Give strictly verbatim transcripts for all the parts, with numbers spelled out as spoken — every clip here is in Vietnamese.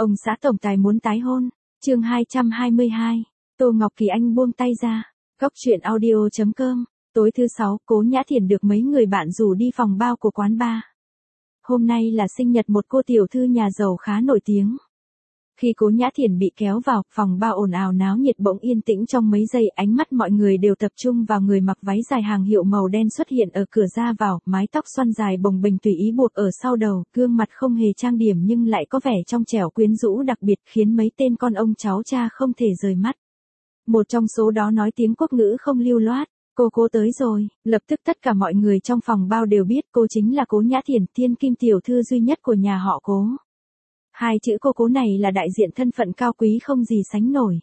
Ông xã tổng tài muốn tái hôn. Chương hai trăm hai mươi hai. Tô Ngọc Kỳ Anh buông tay ra. Góc truyện audio chấm com. Tối thứ sáu, Cố Nhã Thiển được mấy người bạn rủ đi phòng bao của quán bar. Hôm nay là sinh nhật một cô tiểu thư nhà giàu khá nổi tiếng. Khi Cố Nhã Thiển bị kéo vào, phòng bao ồn ào náo nhiệt bỗng yên tĩnh trong mấy giây, ánh mắt mọi người đều tập trung vào người mặc váy dài hàng hiệu màu đen xuất hiện ở cửa ra vào, mái tóc xoăn dài bồng bềnh tùy ý buộc ở sau đầu, gương mặt không hề trang điểm nhưng lại có vẻ trong trẻo quyến rũ đặc biệt, khiến mấy tên con ông cháu cha không thể rời mắt. Một trong số đó nói tiếng quốc ngữ không lưu loát. Cô Cố tới rồi. Lập tức tất cả mọi người trong phòng bao đều biết cô chính là Cố Nhã Thiển, thiên kim tiểu thư duy nhất của nhà họ Cố. Hai chữ cô Cố này là đại diện thân phận cao quý không gì sánh nổi.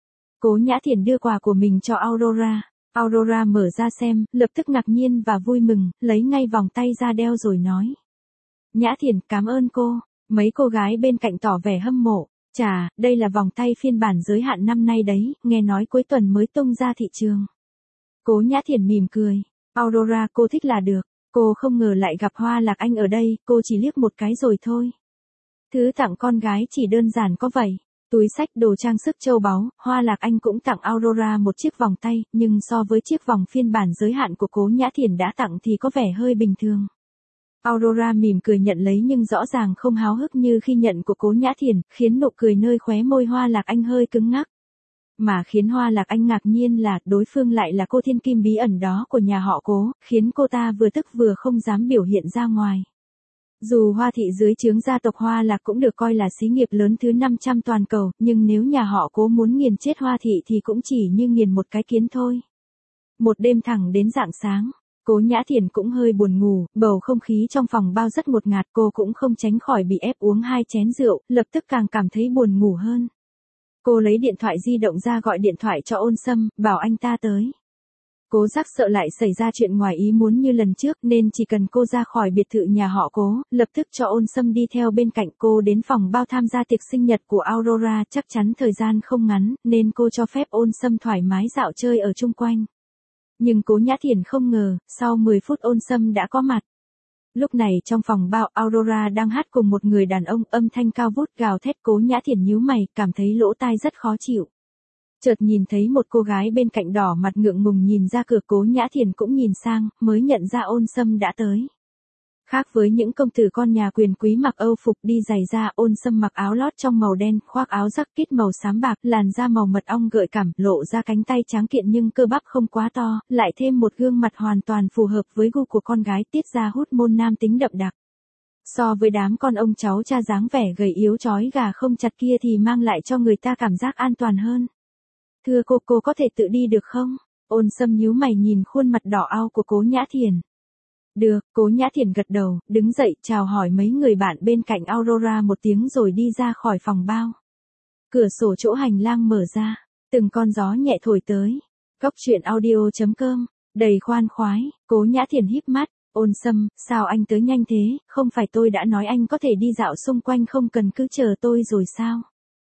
Cố Nhã Thiển đưa quà của mình cho Aurora. Aurora mở ra xem, lập tức ngạc nhiên và vui mừng, lấy ngay vòng tay ra đeo rồi nói. Nhã Thiển, cảm ơn cô. Mấy cô gái bên cạnh tỏ vẻ hâm mộ. Chà, đây là vòng tay phiên bản giới hạn năm nay đấy, nghe nói cuối tuần mới tung ra thị trường. Cố Nhã Thiển mỉm cười. Aurora, cô thích là được. Cô không ngờ lại gặp Hoa Lạc Anh ở đây, cô chỉ liếc một cái rồi thôi. Thứ tặng con gái chỉ đơn giản có vậy. Túi xách, đồ trang sức châu báu, Hoa Lạc Anh cũng tặng Aurora một chiếc vòng tay, nhưng so với chiếc vòng phiên bản giới hạn của Cố Nhã Thiển đã tặng thì có vẻ hơi bình thường. Aurora mỉm cười nhận lấy nhưng rõ ràng không háo hức như khi nhận của Cố Nhã Thiển, khiến nụ cười nơi khóe môi Hoa Lạc Anh hơi cứng ngắc. Mà khiến Hoa Lạc Anh ngạc nhiên là đối phương lại là cô thiên kim bí ẩn đó của nhà họ Cố, khiến cô ta vừa tức vừa không dám biểu hiện ra ngoài. Dù Hoa thị dưới trướng gia tộc Hoa Lạc cũng được coi là xí nghiệp lớn thứ năm trăm toàn cầu, nhưng nếu nhà họ Cố muốn nghiền chết Hoa thị thì cũng chỉ như nghiền một cái kiến thôi. Một đêm thẳng đến rạng sáng, Cố Nhã Thiển cũng hơi buồn ngủ, bầu không khí trong phòng bao rất ngột ngạt, cô cũng không tránh khỏi bị ép uống hai chén rượu, lập tức càng cảm thấy buồn ngủ hơn. Cô lấy điện thoại di động ra gọi điện thoại cho Ôn Sâm, bảo anh ta tới. Cố Giác sợ lại xảy ra chuyện ngoài ý muốn như lần trước nên chỉ cần cô ra khỏi biệt thự nhà họ Cố, lập tức cho Ôn Sâm đi theo bên cạnh cô đến phòng bao tham gia tiệc sinh nhật của Aurora, chắc chắn thời gian không ngắn, nên cô cho phép Ôn Sâm thoải mái dạo chơi ở chung quanh. Nhưng Cố Nhã Thiển không ngờ, sau mười phút Ôn Sâm đã có mặt. Lúc này trong phòng bao, Aurora đang hát cùng một người đàn ông, âm thanh cao vút gào thét. Cố Nhã Thiển nhíu mày, cảm thấy lỗ tai rất khó chịu. Chợt nhìn thấy một cô gái bên cạnh đỏ mặt ngượng ngùng nhìn ra cửa, Cố Nhã Thiển cũng nhìn sang, mới nhận ra Ôn Sâm đã tới. Khác với những công tử con nhà quyền quý mặc âu phục đi giày da, Ôn Sâm mặc áo lót trong màu đen, khoác áo jacket màu xám bạc, làn da màu mật ong gợi cảm, lộ ra cánh tay tráng kiện nhưng cơ bắp không quá to, lại thêm một gương mặt hoàn toàn phù hợp với gu của con gái, tiết ra hút môn nam tính đậm đặc. So với đám con ông cháu cha dáng vẻ gầy yếu chói gà không chặt kia thì mang lại cho người ta cảm giác an toàn hơn. Thưa cô, cô có thể tự đi được không? Ôn Sâm nhíu mày nhìn khuôn mặt đỏ ao của Cố Nhã Thiển. Được, Cố Nhã Thiển gật đầu, đứng dậy, chào hỏi mấy người bạn bên cạnh Aurora một tiếng rồi đi ra khỏi phòng bao. Cửa sổ chỗ hành lang mở ra, từng con gió nhẹ thổi tới. Góc truyện audio chấm com, đầy khoan khoái. Cố Nhã Thiển híp mắt. Ôn Sâm, sao anh tới nhanh thế, không phải tôi đã nói anh có thể đi dạo xung quanh không cần cứ chờ tôi rồi sao?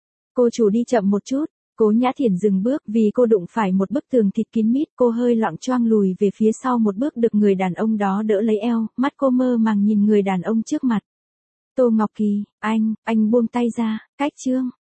Cô chủ đi chậm một chút. Cố Nhã Thiển dừng bước vì cô đụng phải một bức tường thịt kín mít, cô hơi loạng choạng lùi về phía sau một bước, được người đàn ông đó đỡ lấy eo, mắt cô mơ màng nhìn người đàn ông trước mặt. Tô Ngọc Kỳ, anh, anh buông tay ra, cách chương.